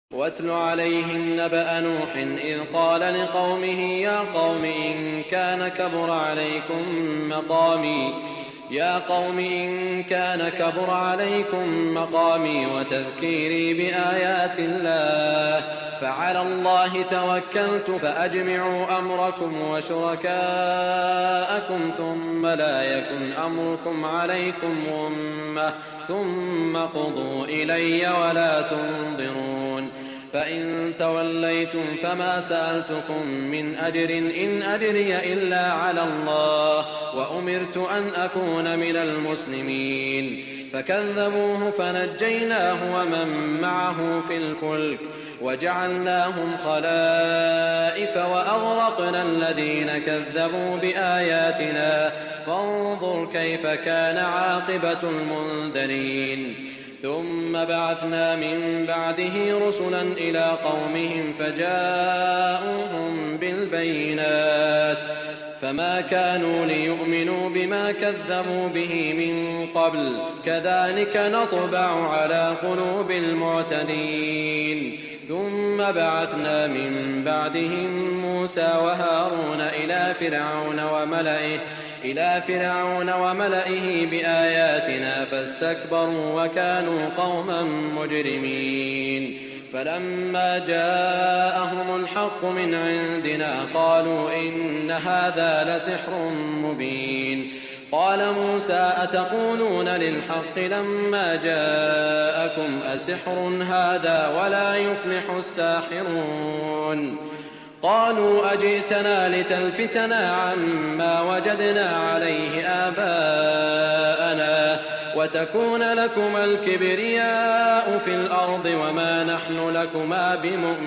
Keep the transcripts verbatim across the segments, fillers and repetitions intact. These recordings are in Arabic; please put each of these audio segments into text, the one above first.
واتل عليهم نبأ نوح إذ قال لقومه يا قوم إن كان كبر عليكم مقامي يا قوم إن كان كبر عليكم مقامي وتذكيري بآيات الله فعلى الله توكلت فأجمعوا أمركم وشركاءكم ثم لا يكن أمركم عليكم غمة ثم قضوا إلي ولا تنظرون فإن توليتم فما سألتكم من أجر إن أجري إلا على الله وأمرت أن أكون من المسلمين فكذبوه فنجيناه ومن معه في الفلك وجعلناهم خلائف وأغرقنا الذين كذبوا بآياتنا فانظر كيف كان عاقبة المنذرين ثم بعثنا من بعده رسلا إلى قومهم فجاءوهم بالبينات فما كانوا ليؤمنوا بما كذبوا به من قبل كذلك نطبع على قلوب المعتدين ثم بعثنا من بعدهم موسى وهارون إلى فرعون وملئه إلى فرعون وملئه بآياتنا فاستكبروا وكانوا قوما مجرمين فلما جاءهم الحق من عندنا قالوا إن هذا لسحر مبين قال موسى أتقولون للحق لما جاءكم أسحر هذا ولا يفلح الساحرون قالوا أجئتنا لتلفتنا عما وجدنا عليه آباءنا وتكون لكما الكبرياء في الأرض وما نحن لكما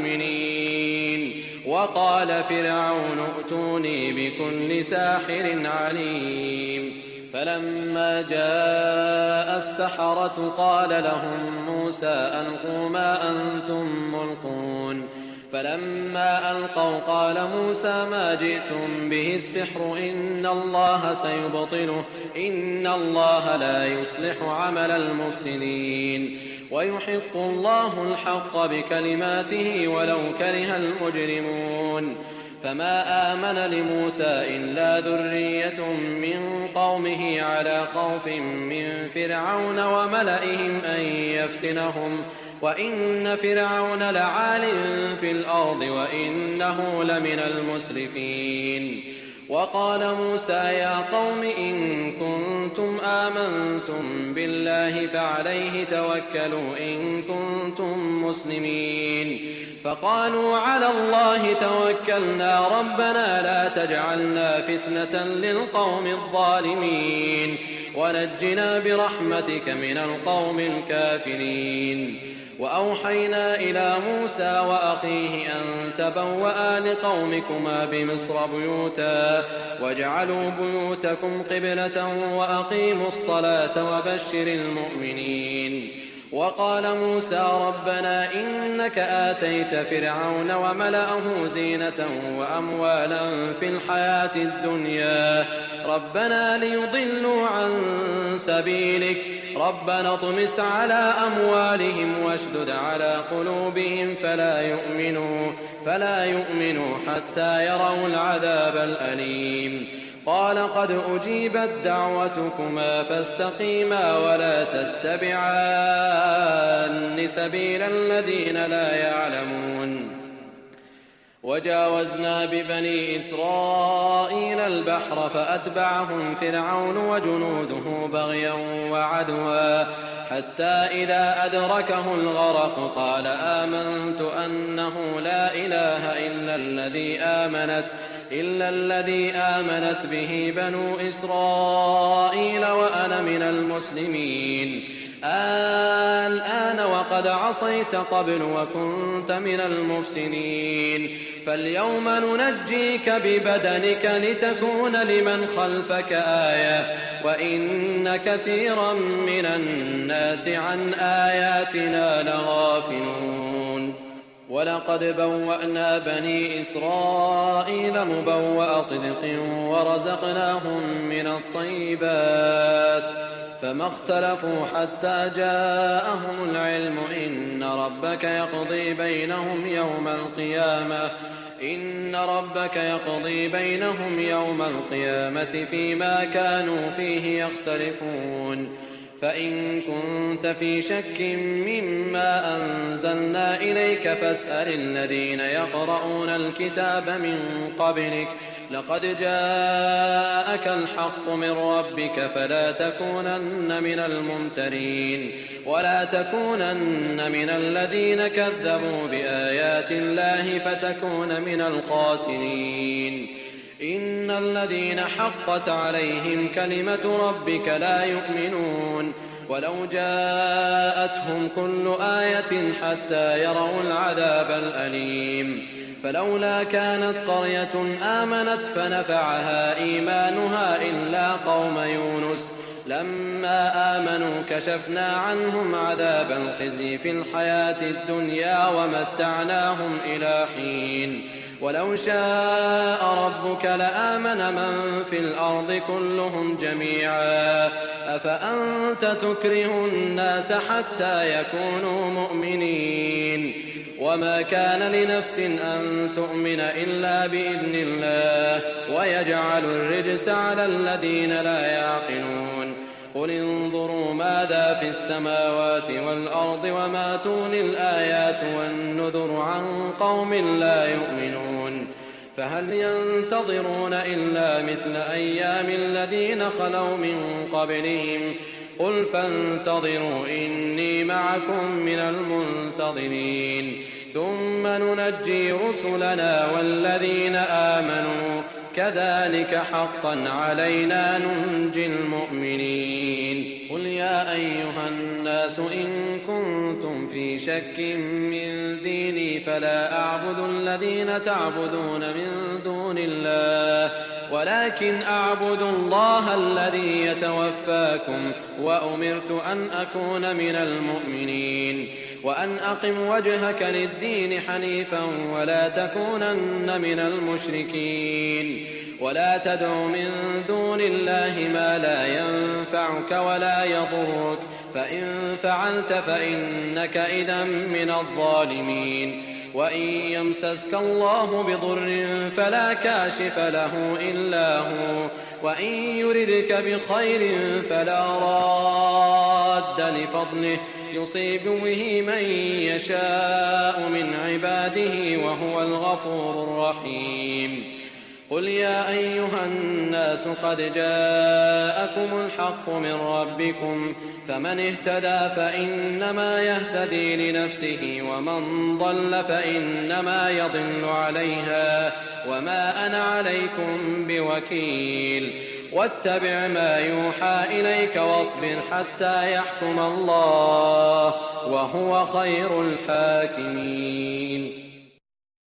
بمؤمنين وقال فرعون ائتوني بكل ساحر عليم فلما جاء السحرة قال لهم موسى ألقوا ما أنتم ملقون فلما ألقوا قال موسى ما جئتم به السحر إن الله سيبطله إن الله لا يصلح عمل المفسدين ويحق الله الحق بكلماته ولو كره المجرمون فما آمن لموسى إلا ذرية من قومه على خوف من فرعون وملئهم أن يفتنهم وإن فرعون لعال في الأرض وإنه لمن المسرفين وقال موسى يا قوم إن كنتم آمنتم بالله فعليه توكلوا إن كنتم مسلمين فقالوا على الله توكلنا ربنا لا تجعلنا فتنة للقوم الظالمين ونجنا برحمتك من القوم الكافرين وأوحينا إلى موسى وأخيه أن تبوأ لقومكما بمصر بيوتا واجعلوا بيوتكم قبلة وأقيموا الصلاة وبشر المؤمنين وقال موسى ربنا إنك آتيت فرعون وملأه زينة وأموالا في الحياة الدنيا ربنا ليضلوا عن سبيلك ربنا اطمس على أموالهم واشدد على قلوبهم فلا يؤمنوا فلا يؤمنوا حتى يروا العذاب الأليم قال قد أجيبت دعوتكما فاستقيما ولا تتبعان سبيل الذين لا يعلمون وجاوزنا ببني إسرائيل البحر فأتبعهم فرعون وجنوده بغيا وعدوا حتى إذا أدركه الغرق قال آمنت أنه لا إله إلا الذي آمنت إلا الذي آمنت به بنو إسرائيل وأنا من المسلمين الآن وقد عصيت قبل وكنت من المفسدين فاليوم ننجيك ببدنك لتكون لمن خلفك آية وإن كثيرا من الناس عن آياتنا لغافلون ولقد بوأنا بني إسرائيل مبوأ صدق ورزقناهم من الطيبات فما اختلفوا حتى جاءهم العلم إن ربك يقضي بينهم يوم القيامة إن ربك يقضي بينهم يوم القيامة فيما كانوا فيه يختلفون فإن كنت في شك مما أنزلنا إليك فاسأل الذين يقرؤون الكتاب من قبلك لقد جاءك الحق من ربك فلا تكونن من الممترين ولا تكونن من الذين كذبوا بآيات الله فتكون من الخاسرين إن الذين حقت عليهم كلمة ربك لا يؤمنون ولو جاءتهم كل آية حتى يروا العذاب الأليم فلولا كانت قرية آمنت فنفعها إيمانها إلا قوم يونس لما آمنوا كشفنا عنهم عذاب الخزي في الحياة الدنيا ومتعناهم إلى حين ولو شاء ربك لآمن من في الأرض كلهم جميعا أفأنت تكره الناس حتى يكونوا مؤمنين وما كان لنفس أن تؤمن إلا بإذن الله ويجعل الرجس على الذين لا يعقلون قل انظروا ماذا في السماوات والأرض وما تغني الآيات والنذر عن قوم لا يؤمنون فهل ينتظرون إلا مثل أيام الذين خلوا من قبلهم قل فانتظروا إني معكم من المنتظرين ثم ننجي رسلنا والذين آمنوا كذلك حقا علينا ننجي المؤمنين قل يا أيها الناس إن كنتم في شك من ديني فلا أعبد الذين تعبدون من دون الله ولكن أعبد الله الذي يتوفاكم وأمرت أن أكون من المؤمنين وأن أقم وجهك للدين حنيفا ولا تكونن من المشركين ولا تدع من دون الله ما لا ينفعك ولا يضرك فإن فعلت فإنك إذا من الظالمين وإن يمسسك الله بضر فلا كاشف له إلا هو وإن يردك بخير فلا راد لفضله يصيب به من يشاء من عباده وهو الغفور الرحيم قل يا أيها الناس قد جاءكم الحق من ربكم فمن اهتدى فإنما يهتدي لنفسه ومن ضل فإنما يضل عليها وما أنا عليكم بوكيل واتبع ما يوحى إليك واصبر حتى يحكم الله وهو خير الحاكمين